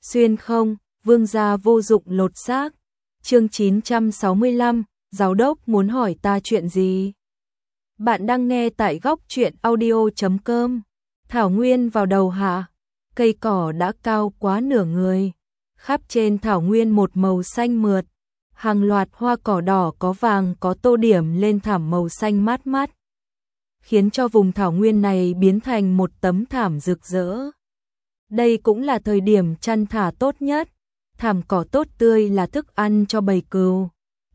Xuyên không, vương gia vô dụng lột xác. Chương 965, giáo đốc muốn hỏi ta chuyện gì? Bạn đang nghe tại góc truyện audio.com. Thảo nguyên vào đầu hạ, cây cỏ đã cao quá nửa người. Khắp trên thảo nguyên một màu xanh mượt, hàng loạt hoa cỏ đỏ có vàng có tô điểm lên thảm màu xanh mát mát, khiến cho vùng thảo nguyên này biến thành một tấm thảm rực rỡ. Đây cũng là thời điểm chăn thả tốt nhất, thảm cỏ tốt tươi là thức ăn cho bầy cừu.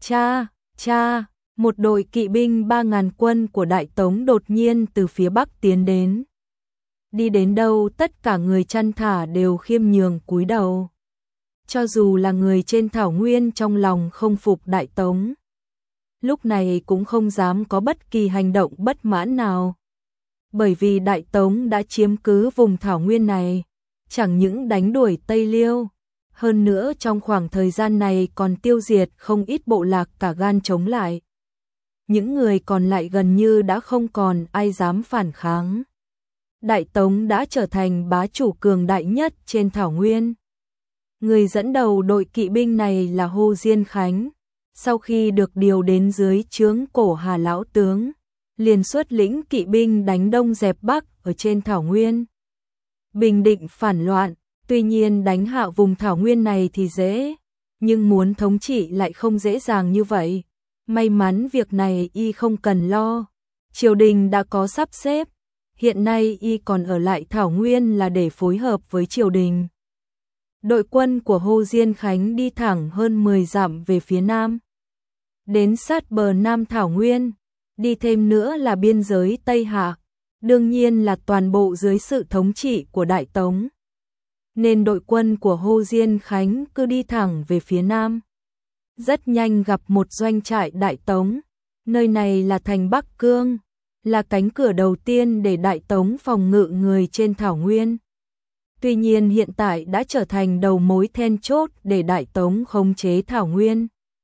Cha, một đội kỵ binh 3.000 quân của Đại Tống đột nhiên từ phía bắc tiến đến. Đi đến đâu tất cả người chăn thả đều khiêm nhường cúi đầu. Cho dù là người trên thảo nguyên trong lòng không phục Đại Tống, lúc này cũng không dám có bất kỳ hành động bất mãn nào. Bởi vì Đại Tống đã chiếm cứ vùng thảo nguyên này, chẳng những đánh đuổi Tây Liêu, hơn nữa trong khoảng thời gian này còn tiêu diệt không ít bộ lạc cả gan chống lại. Những người còn lại gần như đã không còn ai dám phản kháng. Đại Tống đã trở thành bá chủ cường đại nhất trên thảo nguyên. Người dẫn đầu đội kỵ binh này là Hồ Diên Khánh. Sau khi được điều đến dưới trướng Cổ Hà lão tướng, liền xuất lĩnh kỵ binh đánh đông dẹp bắc ở trên thảo nguyên, bình định phản loạn. Tuy nhiên đánh hạ vùng thảo nguyên này thì dễ, nhưng muốn thống trị lại không dễ dàng như vậy. May mắn việc này y không cần lo, triều đình đã có sắp xếp. Hiện nay y còn ở lại thảo nguyên là để phối hợp với triều đình. Đội quân của Hồ Diên Khánh đi thẳng hơn 10 dặm về phía nam, đến sát bờ nam thảo nguyên, đi thêm nữa là biên giới Tây Hạ, đương nhiên là toàn bộ dưới sự thống trị của Đại Tống. Nên đội quân của Hồ Diên Khánh cứ đi thẳng về phía nam. Rất nhanh gặp một doanh trại Đại Tống, nơi này là thành Bắc Cương, là cánh cửa đầu tiên để Đại Tống phòng ngự người trên thảo nguyên. Tuy nhiên hiện tại đã trở thành đầu mối then chốt để Đại Tống khống chế thảo nguyên.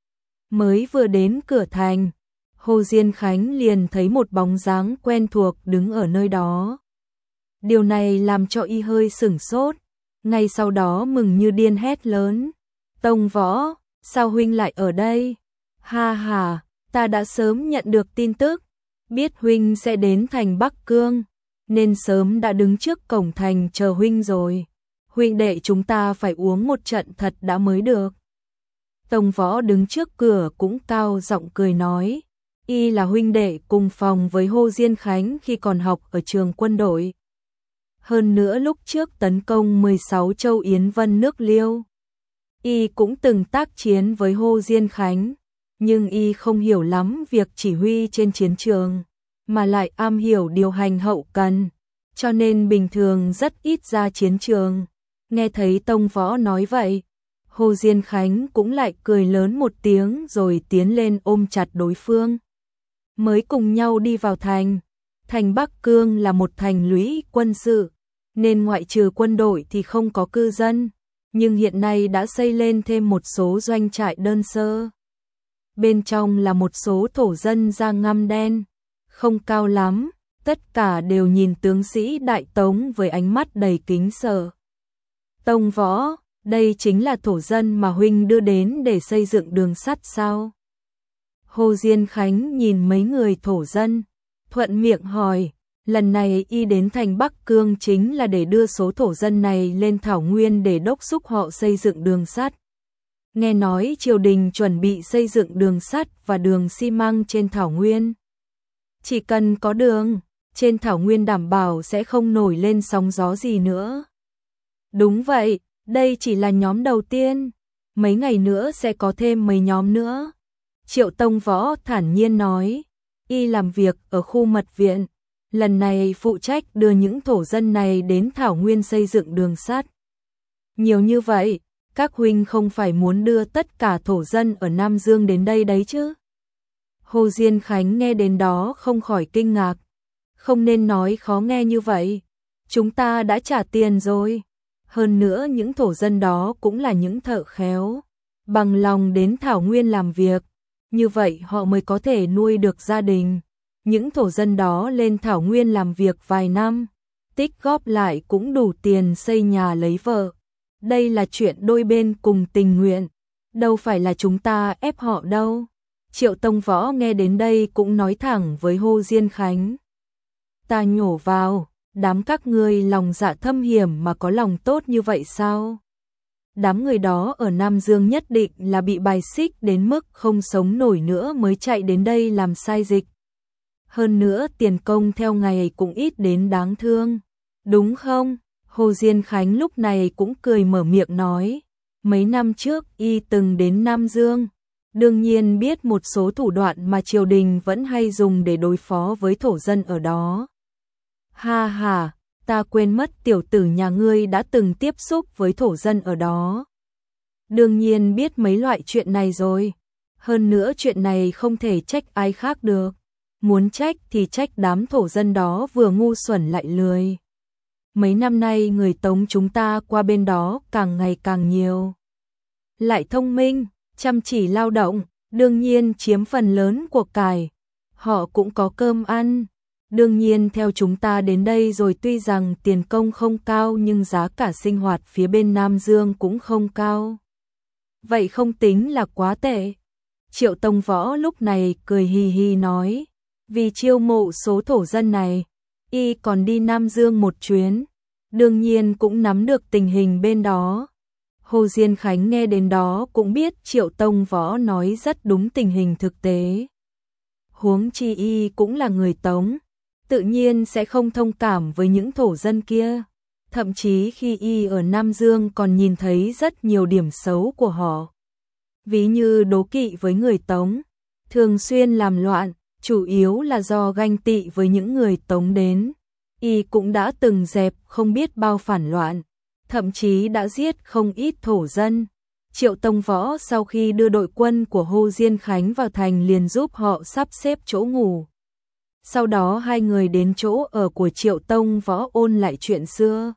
Mới vừa đến cửa thành, Hồ Diên Khánh liền thấy một bóng dáng quen thuộc đứng ở nơi đó. Điều này làm cho y hơi sửng sốt, ngay sau đó mừng như điên hét lớn: "Tông Võ, sao huynh lại ở đây?" "Ha ha, ta đã sớm nhận được tin tức, biết huynh sẽ đến thành Bắc Cương, nên sớm đã đứng trước cổng thành chờ huynh rồi. Huynh đệ chúng ta phải uống một trận thật đã mới được." Tông Võ đứng trước cửa cũng cao giọng cười nói, y là huynh đệ cùng phòng với Hồ Diên Khánh khi còn học ở trường quân đội. Hơn nữa lúc trước tấn công 16 châu Yến Vân nước Liêu, y cũng từng tác chiến với Hồ Diên Khánh, nhưng y không hiểu lắm việc chỉ huy trên chiến trường, mà lại am hiểu điều hành hậu cần, cho nên bình thường rất ít ra chiến trường. Nghe thấy Tông Võ nói vậy, Hồ Diên Khánh cũng lại cười lớn một tiếng rồi tiến lên ôm chặt đối phương. Mới cùng nhau đi vào thành. Thành Bắc Cương là một thành lũy quân sự, nên ngoại trừ quân đội thì không có cư dân, nhưng hiện nay đã xây lên thêm một số doanh trại đơn sơ. Bên trong là một số thổ dân da ngăm đen, không cao lắm, tất cả đều nhìn tướng sĩ Đại Tống với ánh mắt đầy kính sợ. "Tông Võ, đây chính là thổ dân mà huynh đưa đến để xây dựng đường sắt sao?" Hồ Diên Khánh nhìn mấy người thổ dân, thuận miệng hỏi. Lần này y đến thành Bắc Cương chính là để đưa số thổ dân này lên thảo nguyên để đốc thúc họ xây dựng đường sắt. Nghe nói triều đình chuẩn bị xây dựng đường sắt và đường xi măng trên thảo nguyên. Chỉ cần có đường, trên thảo nguyên đảm bảo sẽ không nổi lên sóng gió gì nữa. Đúng vậy, đây chỉ là nhóm đầu tiên, mấy ngày nữa sẽ có thêm mấy nhóm nữa. Triệu Tông Võ thản nhiên nói, y làm việc ở khu mật viện, lần này phụ trách đưa những thổ dân này đến thảo nguyên xây dựng đường sắt. Nhiều như vậy, các huynh không phải muốn đưa tất cả thổ dân ở Nam Dương đến đây đấy chứ? Hồ Diên Khánh nghe đến đó không khỏi kinh ngạc. Không nên nói khó nghe như vậy. Chúng ta đã trả tiền rồi. Hơn nữa những thổ dân đó cũng là những thợ khéo, bằng lòng đến thảo nguyên làm việc. Như vậy họ mới có thể nuôi được gia đình. Những thổ dân đó lên thảo nguyên làm việc vài năm, tích góp lại cũng đủ tiền xây nhà lấy vợ. Đây là chuyện đôi bên cùng tình nguyện, đâu phải là chúng ta ép họ đâu. Triệu Tông Võ nghe đến đây cũng nói thẳng với Hồ Diên Khánh. Ta nhổ vào, đám các ngươi lòng dạ thâm hiểm mà có lòng tốt như vậy sao? Đám người đó ở Nam Dương nhất định là bị bài xích đến mức không sống nổi nữa mới chạy đến đây làm sai dịch. Hơn nữa tiền công theo ngày cũng ít đến đáng thương, đúng không? Hồ Diên Khánh lúc này cũng cười mở miệng nói, mấy năm trước y từng đến Nam Dương, đương nhiên biết một số thủ đoạn mà triều đình vẫn hay dùng để đối phó với thổ dân ở đó. Ha ha, ta quên mất tiểu tử nhà ngươi đã từng tiếp xúc với thổ dân ở đó. Đương nhiên biết mấy loại chuyện này rồi, hơn nữa chuyện này không thể trách ai khác được. Muốn trách thì trách đám thổ dân đó vừa ngu xuẩn lại lười. Mấy năm nay người Tống chúng ta qua bên đó càng ngày càng nhiều. Lại thông minh, chăm chỉ lao động, đương nhiên chiếm phần lớn của cải. Họ cũng có cơm ăn. Đương nhiên theo chúng ta đến đây rồi tuy rằng tiền công không cao nhưng giá cả sinh hoạt phía bên Nam Dương cũng không cao. Vậy không tính là quá tệ. Triệu Tông Võ lúc này cười hì hì nói. Vì chiêu mộ số thổ dân này, y còn đi Nam Dương một chuyến, đương nhiên cũng nắm được tình hình bên đó. Hồ Diên Khánh nghe đến đó cũng biết Triệu Tông Võ nói rất đúng tình hình thực tế. Huống chi y cũng là người Tống, tự nhiên sẽ không thông cảm với những thổ dân kia. Thậm chí khi y ở Nam Dương còn nhìn thấy rất nhiều điểm xấu của họ. Ví như đố kỵ với người Tống, thường xuyên làm loạn, chủ yếu là do ganh tị với những người Tống đến. Y cũng đã từng dẹp không biết bao phản loạn, thậm chí đã giết không ít thổ dân. Triệu Tông Võ sau khi đưa đội quân của Hồ Diên Khánh vào thành liền giúp họ sắp xếp chỗ ngủ. Sau đó hai người đến chỗ ở của Triệu Tông Võ ôn lại chuyện xưa.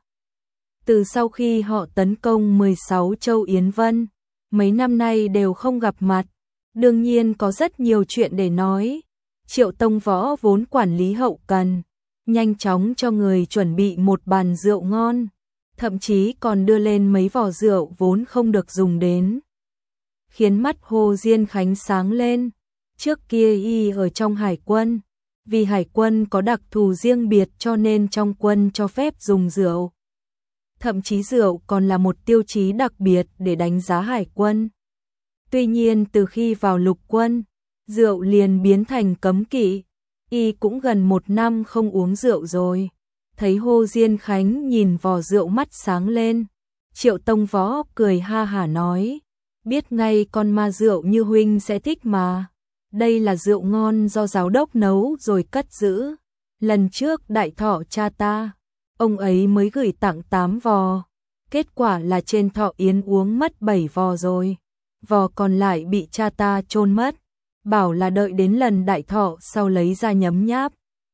Từ sau khi họ tấn công 16 châu Yến Vân, mấy năm nay đều không gặp mặt, đương nhiên có rất nhiều chuyện để nói. Triệu Tông Võ vốn quản lý hậu cần, nhanh chóng cho người chuẩn bị một bàn rượu ngon, thậm chí còn đưa lên mấy vò rượu vốn không được dùng đến. Khiến mắt Hồ Diên Khánh sáng lên, trước kia y ở trong hải quân, vì hải quân có đặc thù riêng biệt cho nên trong quân cho phép dùng rượu. Thậm chí rượu còn là một tiêu chí đặc biệt để đánh giá hải quân. Tuy nhiên từ khi vào lục quân, rượu liền biến thành cấm kỵ, y cũng gần 1 năm không uống rượu rồi. Thấy Hồ Diên Khánh nhìn vò rượu mắt sáng lên, Triệu Tông Võ cười ha hả nói, biết ngay con ma rượu như huynh sẽ thích mà. Đây là rượu ngon do giáo đốc nấu rồi cất giữ. Lần trước đại thọ cha ta, ông ấy mới gửi tặng 8 vò, kết quả là trên thọ yến uống mất 7 vò rồi. Vò còn lại bị cha ta chôn mất, bảo là đợi đến lần đại thọ sau lấy ra nhấm nháp.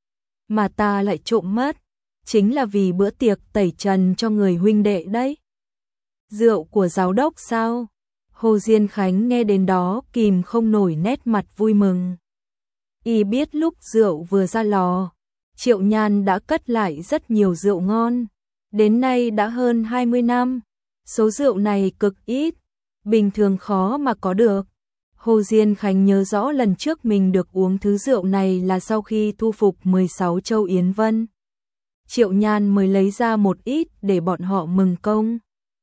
Mà ta lại trộm mất, chính là vì bữa tiệc tẩy trần cho người huynh đệ đấy. Rượu của giáo đốc sao? Hồ Diên Khánh nghe đến đó kìm không nổi nét mặt vui mừng. Y biết lúc rượu vừa ra lò, Triệu Nhan đã cất lại rất nhiều rượu ngon. Đến nay đã hơn 20 năm, số rượu này cực ít, bình thường khó mà có được. Hồ Diên Khánh nhớ rõ lần trước mình được uống thứ rượu này là sau khi thu phục 16 châu Yến Vân. Triệu Nhan mới lấy ra một ít để bọn họ mừng công.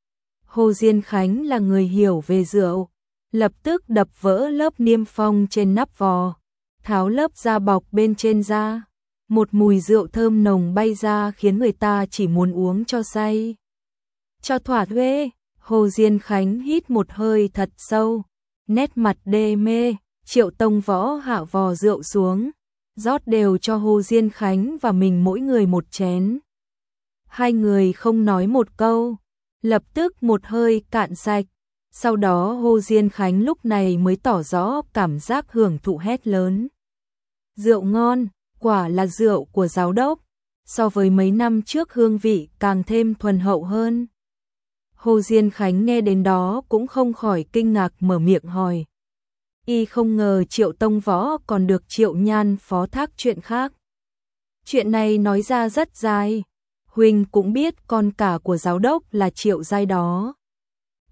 Hồ Diên Khánh là người hiểu về rượu, lập tức đập vỡ lớp niêm phong trên nắp vò, tháo lớp da bọc bên trên ra. Một mùi rượu thơm nồng bay ra khiến người ta chỉ muốn uống cho say. Cho thỏa thuê, Hồ Diên Khánh hít một hơi thật sâu, nét mặt đê mê. Triệu Tông Võ hạ vò rượu xuống, rót đều cho Hồ Diên Khánh và mình mỗi người một chén. Hai người không nói một câu, lập tức một hơi cạn sạch. Sau đó Hồ Diên Khánh lúc này mới tỏ rõ cảm giác hưởng thụ hét lớn. Rượu ngon, quả là rượu của giáo đốc, so với mấy năm trước hương vị càng thêm thuần hậu hơn. Hồ Diên Khánh nghe đến đó cũng không khỏi kinh ngạc mở miệng hỏi. Y không ngờ Triệu Tông Võ còn được Triệu Nhan phó thác chuyện khác. Chuyện này nói ra rất dài, huynh cũng biết con cả của giáo đốc là Triệu Giai đó.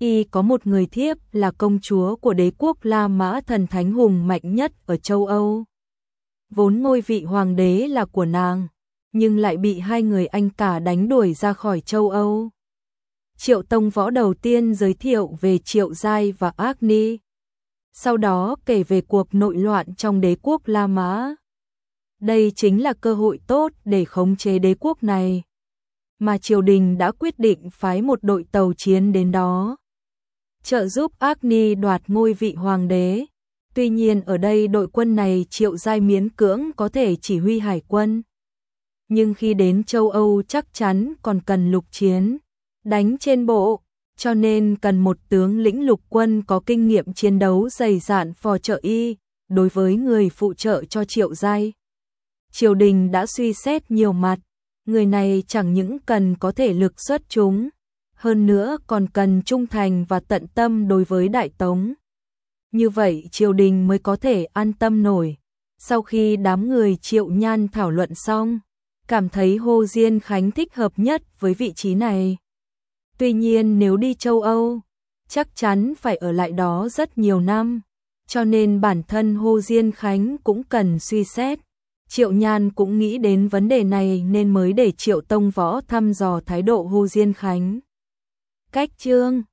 Y có một người thiếp là công chúa của đế quốc La Mã, thần thánh hùng mạnh nhất ở châu Âu. Vốn ngôi vị hoàng đế là của nàng, nhưng lại bị hai người anh cả đánh đuổi ra khỏi châu Âu. Triệu Tông Võ đầu tiên giới thiệu về Triệu Giai và Agni, sau đó kể về cuộc nội loạn trong đế quốc La Mã. Đây chính là cơ hội tốt để khống chế đế quốc này, mà triều đình đã quyết định phái một đội tàu chiến đến đó, trợ giúp Agni đoạt ngôi vị hoàng đế. Tuy nhiên ở đây đội quân này Triệu Giai miễn cưỡng có thể chỉ huy hải quân. Nhưng khi đến châu Âu chắc chắn còn cần lục chiến, đánh trên bộ, cho nên cần một tướng lĩnh lục quân có kinh nghiệm chiến đấu dày dạn phò trợ y. Đối với người phụ trợ cho Triệu Giai, triều đình đã suy xét nhiều mặt. Người này chẳng những cần có thể lực xuất chúng, hơn nữa còn cần trung thành và tận tâm đối với Đại Tống. Như vậy triều đình mới có thể an tâm nổi. Sau khi đám người Triệu Nhan thảo luận xong, cảm thấy Hồ Diên Khánh thích hợp nhất với vị trí này. Tuy nhiên nếu đi châu Âu, chắc chắn phải ở lại đó rất nhiều năm, cho nên bản thân Hồ Diên Khánh cũng cần suy xét. Triệu Nhan cũng nghĩ đến vấn đề này nên mới để Triệu Tông Võ thăm dò thái độ Hồ Diên Khánh. Cách chương